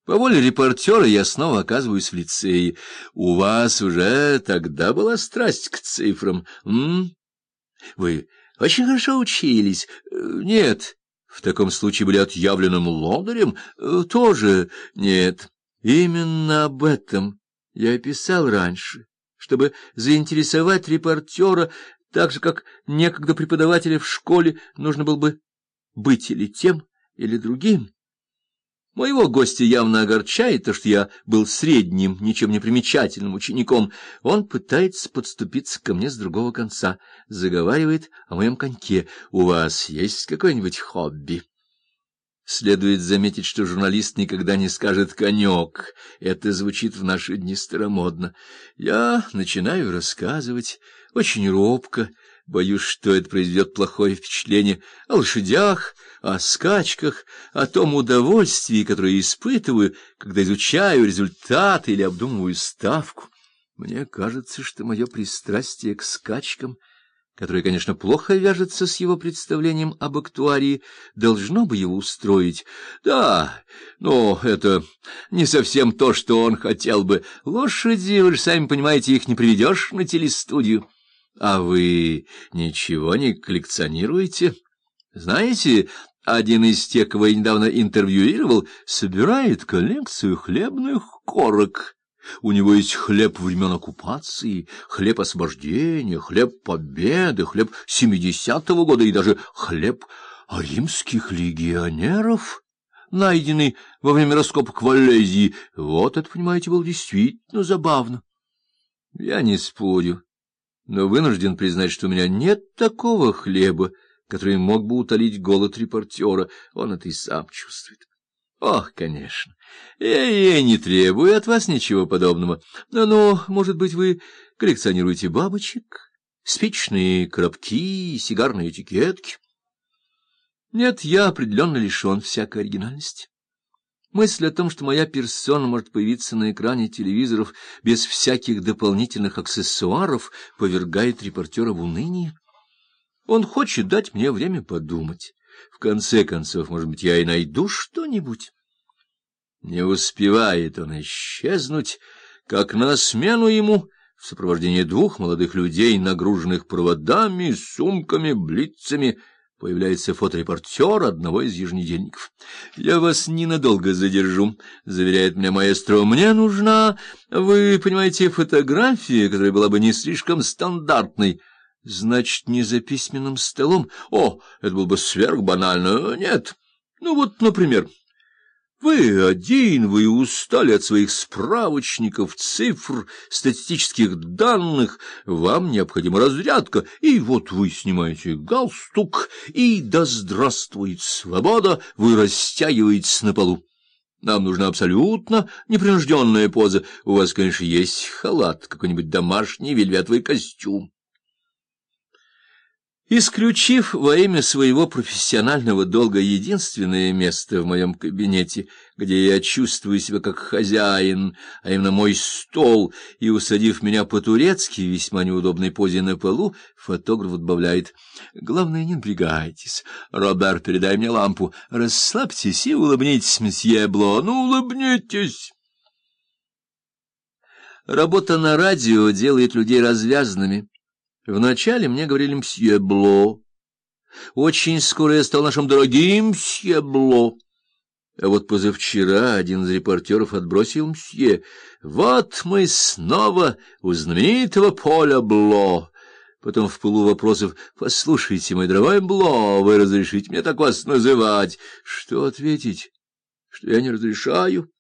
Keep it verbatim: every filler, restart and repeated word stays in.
По воле репортера я снова оказываюсь в лицее. У вас уже тогда была страсть к цифрам. М? Вы очень хорошо учились. Нет. В таком случае были отъявленным лодырем? Тоже нет. Именно об этом я писал раньше, чтобы заинтересовать репортера, так же, как некогда преподавателя в школе нужно было бы быть или тем, или другим. Моего гостя явно огорчает то, что я был средним, ничем не примечательным учеником. Он пытается подступиться ко мне с другого конца, заговаривает о моем коньке. У вас есть какое-нибудь хобби? Следует заметить, что журналист никогда не скажет «конек». Это звучит в наши дни старомодно. Я начинаю рассказывать очень робко. Боюсь, что это произведет плохое впечатление о лошадях, о скачках, о том удовольствии, которое испытываю, когда изучаю результаты или обдумываю ставку. Мне кажется, что мое пристрастие к скачкам, которое, конечно, плохо вяжется с его представлением об актуарии, должно бы его устроить. Да, но это не совсем то, что он хотел бы. Лошади, вы же сами понимаете, их не приведешь на телестудию. А вы ничего не коллекционируете? Знаете, один из тех, кого я недавно интервьюировал, собирает коллекцию хлебных корок. У него есть хлеб времен оккупации, хлеб освобождения, хлеб победы, хлеб семидесятого года и даже хлеб римских легионеров, найденный во время раскопок в Валезии. Вот это, понимаете, было действительно забавно. Я не спорю, но вынужден признать, что у меня нет такого хлеба, который мог бы утолить голод репортера. Он это и сам чувствует. Ох, конечно, я, я не требую от вас ничего подобного. Но, но, может быть, вы коллекционируете бабочек, спичные коробки, сигарные этикетки? Нет, я определенно лишен всякой оригинальности. Мысль о том, что моя персона может появиться на экране телевизоров без всяких дополнительных аксессуаров, повергает репортера в уныние. Он хочет дать мне время подумать. В конце концов, может быть, я и найду что-нибудь. Не успевает он исчезнуть, как на смену ему в сопровождении двух молодых людей, нагруженных проводами, сумками, блицами, появляется фоторепортер одного из еженедельников. — Я вас ненадолго задержу, — заверяет меня маэстро. — Мне нужна, вы понимаете, фотография, которая была бы не слишком стандартной. — Значит, не за письменным столом? О, это было бы сверхбанально. Нет. Ну вот, например, вы один, вы устали от своих справочников, цифр, статистических данных, вам необходима разрядка, и вот вы снимаете галстук, и да здравствует свобода, вы растягиваетесь на полу. Нам нужна абсолютно непринужденная поза. У вас, конечно, есть халат, какой-нибудь домашний вельветовый костюм. Исключив во имя своего профессионального долга единственное место в моем кабинете, где я чувствую себя как хозяин, а именно мой стол, и усадив меня по-турецки в весьма неудобной позе на полу, фотограф добавляет: «Главное, не напрягайтесь. Роберт, передай мне лампу. Расслабьтесь и улыбнитесь, месье Бло. Ну, улыбнитесь». Работа на радио делает людей развязанными. Вначале мне говорили «мсье Бло». Очень скоро я стал нашим дорогим мсье Бло. А вот позавчера один из репортеров отбросил «мсье». Вот мы снова у знаменитого Поля Бло. Потом в пылу вопросов: «Послушайте, мой дорогой Бло, вы разрешите мне так вас называть?» Что ответить? Что я не разрешаю?